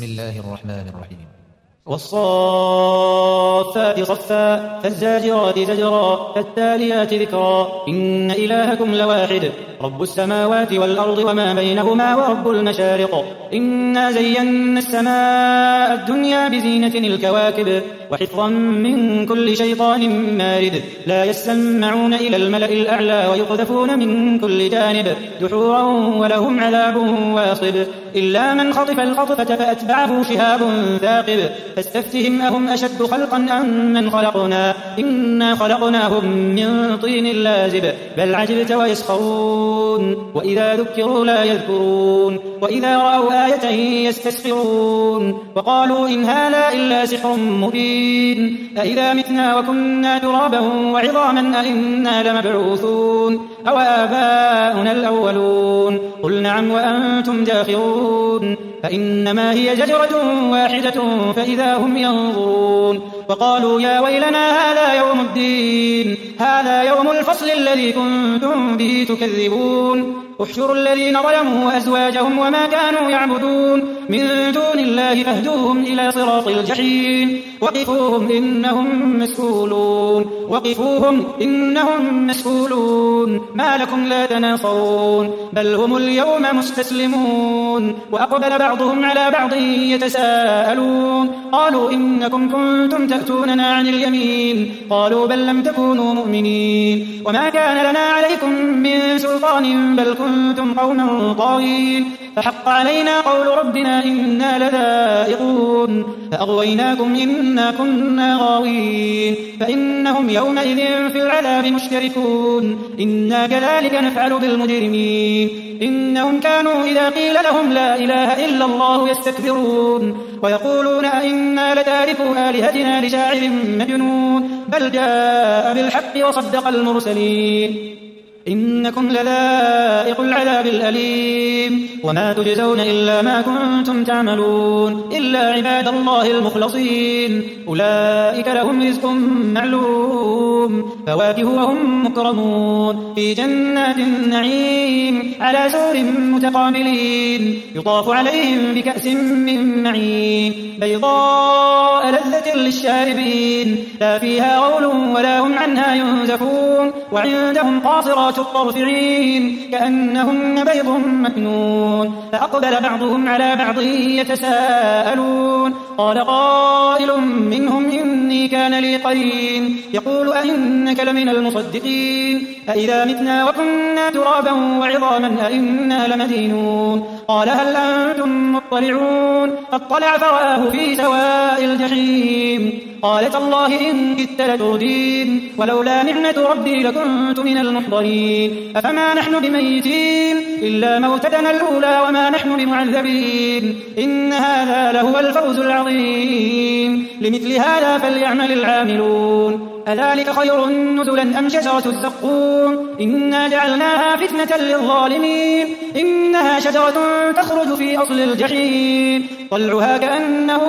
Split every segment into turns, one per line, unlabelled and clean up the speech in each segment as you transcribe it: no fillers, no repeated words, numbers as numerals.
بسم الله الرحمن الرحيم.
والصافات صفا فالزاجرات زجرا فالتاليات ذكرا إن إلهكم لواحد رب السماوات والأرض وما بينهما ورب المشارق إنا زينا السماء الدنيا بزينة الكواكب وحفظا من كل شيطان مارد لا يسمعون إلى الملأ الأعلى ويقذفون من كل جانب دحورا ولهم عذاب واصب إلا من خطف الخطفة فأتبعه شهاب ثاقب فاستفتهم أهم أشد خلقا أم من خلقنا إنا خلقناهم من طين لازب بل عجبت ويسخرون وإذا ذكروا لا يذكرون وإذا رأوا آية يستسخرون وقالوا إن هذا إلا سحر مبين أإذا متنا وكنا ترابا وعظاما أإنا لمبعوثون أو آباؤنا الأولون قل نعم وأنتم داخرون فإنما هي زجرة واحدة فإذا هم ينظرون وقالوا يا ويلنا هذا يوم الدين هذا يوم الفصل الذي كنتم به تكذبون احشروا الذين ظلموا وأزواجهم وما كانوا يعبدون من دون الله فاهدوهم إلى صراط الجحيم وقفوهم إنهم مسؤولون ما لكم لا تناصرون بل هم اليوم مستسلمون وأقبل بعضهم على بعض يتساءلون قالوا إنكم كنتم تأتوننا عن اليمين قالوا بل لم تكونوا مؤمنين وما كان لنا عليكم من سلطان بل كنتم قوما طاغين فحق علينا قول ربنا إنا لذائقون فأغويناكم إنا كنا غاوين فإنهم يومئذ في العذاب مشتركون إنا كذلك نفعل بالمجرمين إنهم كانوا إذا قيل لهم لا إله إلا الله يستكبرون ويقولون أئنا لتاركوا آلهتنا لشاعر مجنون بل جاء بالحق وصدق المرسلين إنكم لذائق العذاب الأليم وما تجزون إلا ما كنتم تعملون إلا عباد الله المخلصين أولئك لهم رزق معلوم فواكه وهم مكرمون في جنات النعيم على سور متقابلين يطاف عليهم بكأس من معين بيضاء لذة للشاربين لا فيها غول ولا هم عنها ينزفون وعندهم قاصرات الطرف عين كأنهن بيض مكنون فأقبل بعضهم على بعض يتساءلون قال قائل منهم إني كان لي قرين يقول أئنك لمن المصدقين أئذا متنا وكنا ترابا وعظاما أئنا لمدينون قال هل أنتم مطلعون فاطلع فرآه في سواء الجحيم قال تالله إن كدت لتردين ولولا نعمة ربي لكنت من المحضرين أفما نحن بميتين إلا موتتنا الأولى وما نحن بمعذبين إن هذا لهو الفوز العظيم لمثل هذا فليعمل العاملون أذلك خير نزلا أم شجرة الزقوم إنا جعلناها فتنة للظالمين إنها شجرة تخرج في أصل الجحيم طلعها كأنه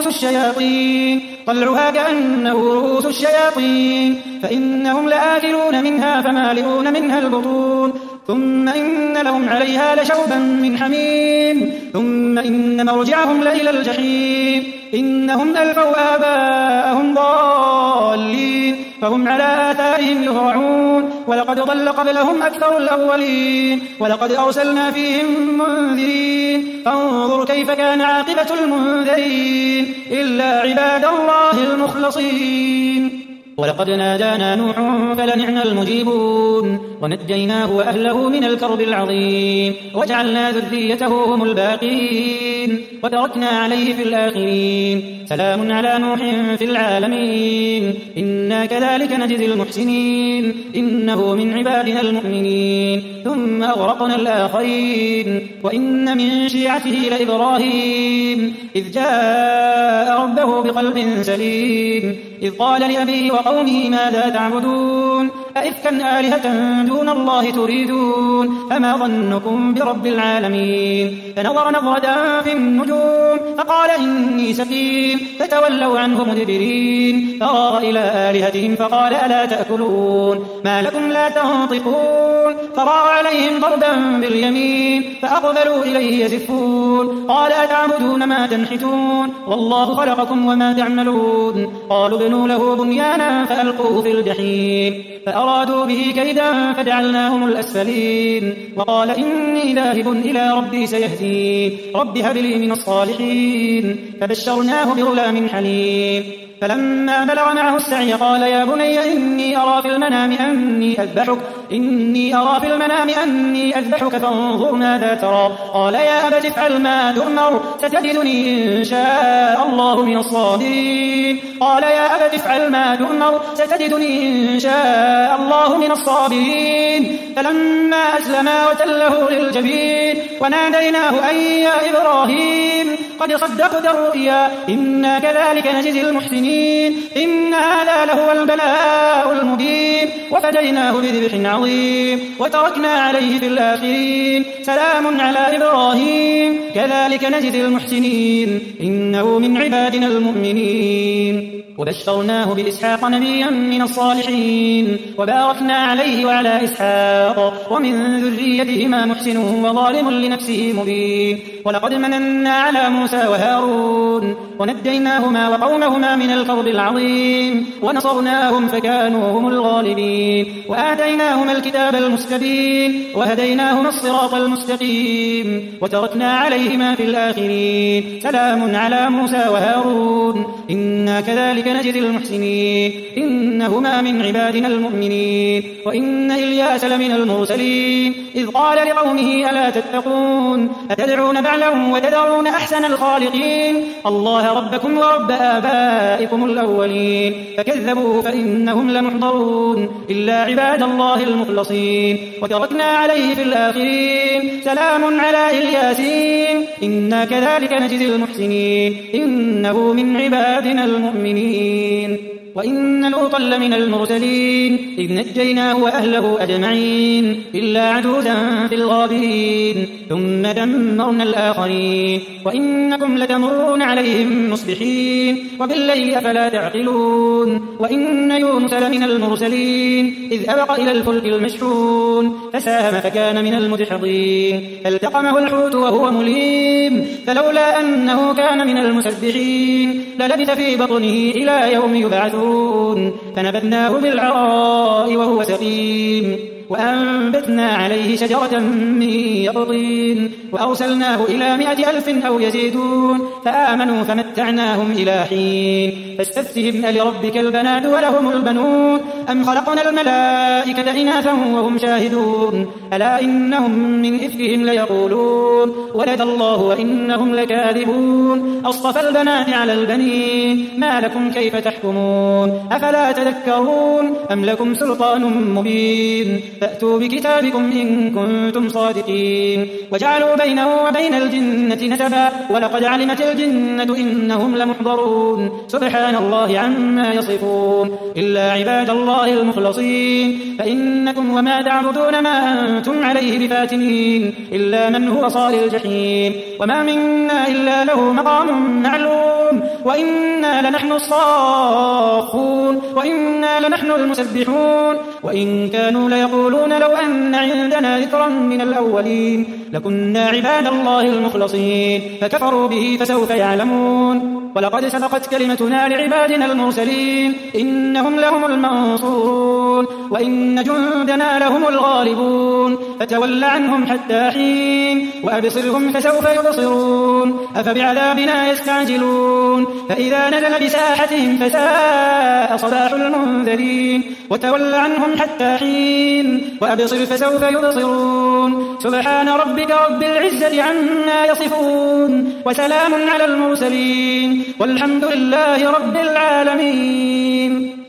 رؤوس الشياطين فإنهم لآكلون منها فمالئون منها البطون ثم إن لهم عليها لشوبا من حميم ثم إن مرجعهم لإلى الجحيم إنهم ألفوا آباءهم ضالين فهم على آثارهم يهرعون ولقد ضل قبلهم أكثر الأولين ولقد أرسلنا فيهم منذرين فانظر كيف كان عاقبة المنذرين إلا عباد الله المخلصين ولقد نادانا نوح فلنعم المجيبون ونجيناه وأهله من الكرب العظيم وجعلنا ذريته هم الباقين وتركنا عليه في الآخرين سلام على نوح في العالمين إنا كذلك نجزي المحسنين إنه من عبادنا المؤمنين ثم أغرقنا الآخرين وإن من شيعته لإبراهيم إذ جاء ربه بقلب سليم إذ قال لأبيه وقومه ماذا تعبدون أئفكا آلهة دون الله تريدون فما ظنكم برب العالمين فنظر نظرة في النجوم فقال إني سقيم فتولوا عنه مدبرين فراغ إلى آلهتهم فقال ألا تأكلون ما لكم لا تنطقون فراغ عليهم ضربا باليمين فأقبلوا إليه يزفون قال أتعبدون ما تنحتون والله خلقكم وما تعملون قالوا ابنوا له بنيانا فألقوه في الجحيم فأرادوا به كيدا فجعلناهم الأسفلين وقال إني ذاهب إلى ربي سيهدين رب هب لي من الصالحين فبشرناه بغلام حليم فلما بلغ معه السعي قال يا بني إني أرى في المنام أني أذبحك فانظر ماذا ترى قال يا أبت افعل ما تؤمر ستجدني إن شاء الله من الصابرين قال يا أبت افعل ما تؤمر ستجدني إن شاء الله من الصابرين فلما أسلما وتله للجبين وناديناه أن يا إبراهيم قد صدقت الرؤيا إنا كذلك نجزي المحسنين إن هذا لهو البلاء المبين وفديناه بذبح عظيم وتركنا عليه في الآخرين سلام على إبراهيم كذلك نجزي المحسنين إنه من عبادنا المؤمنين وبشرناه بإسحاق نبيا من الصالحين وباركنا عليه وعلى إسحاق ومن ذريتهما محسن وظالم لنفسه مبين ولقد مننا على موسى وهارون ونجيناهما وقومهما من الكرب العظيم ونصرناهم فكانوا هم الغالبين وآتيناهما الكتاب المستبين وهديناهما الصراط المستقيم وتركنا عليهما في الآخرين سلام على موسى وهارون إنا كذلك نجزي المحسنين إنهما من عبادنا المؤمنين وإن إلياس لمن المرسلين إذ قال لقومه ألا تتقون أتدعون بعلا وتذرون أحسن الخالقين الله ربكم ورب آبائكم الأولين فكذبوه فإنهم لمحضرون إلا عباد الله المخلصين وتركنا عليه في الآخرين سلام على إلياسين إنا كذلك نجزي المحسنين إنه من عبادنا المؤمنين وإن لوطا لمن المرسلين إذ نجيناه وأهله أجمعين إلا عجوزا في الغابرين ثم دمرنا الآخرين وإنكم لتمرون عليهم مصبحين وبالليل أفلا تعقلون وإن يونس لمن المرسلين إذ أبق إلى الفلك المشحون فساهم فكان من المدحضين فالتقمه الحوت وهو مليم فلولا أنه كان من المسبحين للبث في بطنه إلى يوم يبعثون فنبذناه بالعراء وهو سقيم وأنبتنا عليه شجرة من يقطين وأرسلناه إلى 100,000 أو يزيدون فآمنوا فمتعناهم إلى حين فاستفتهم ألربك البنات ولهم البنون أم خلقنا الملائكة إناثا وهم شاهدون ألا إنهم من إفكهم ليقولون ولد الله وإنهم لكاذبون أصطفى البنات على البنين ما لكم كيف تحكمون أفلا تذكرون أم لكم سلطان مبين فأتوا بكتابكم إن كنتم صادقين وجعلوا بينه وبين الجنة نسبا ولقد علمت الجنة إنهم لمحضرون سبحان الله عما يصفون إلا عباد الله المخلصين فإنكم وما تعبدون ما أنتم عليه بفاتنين إلا من هو صال الجحيم وما منا إلا له مقام معلوم وإنا لنحن الصافون وإنا لنحن المسبحون وإن كانوا ليقولون لو أن عندنا ذكرا من الأولين لكنا عباد الله المخلصين فكفروا به فسوف يعلمون ولقد سبقت كلمتنا لعبادنا المرسلين إنهم لهم المنصورون وإن جندنا لهم الغالبون فتول عنهم حتى حين وأبصرهم فسوف يبصرون أفبعذابنا يستعجلون فإذا نزل بساحتهم فساء صباح المنذرين وتول عنهم حتى حين وأبصر فسوف يبصرون سبحان ربك رب العزة عما يصفون وسلام على المرسلين والحمد لله رب العالمين.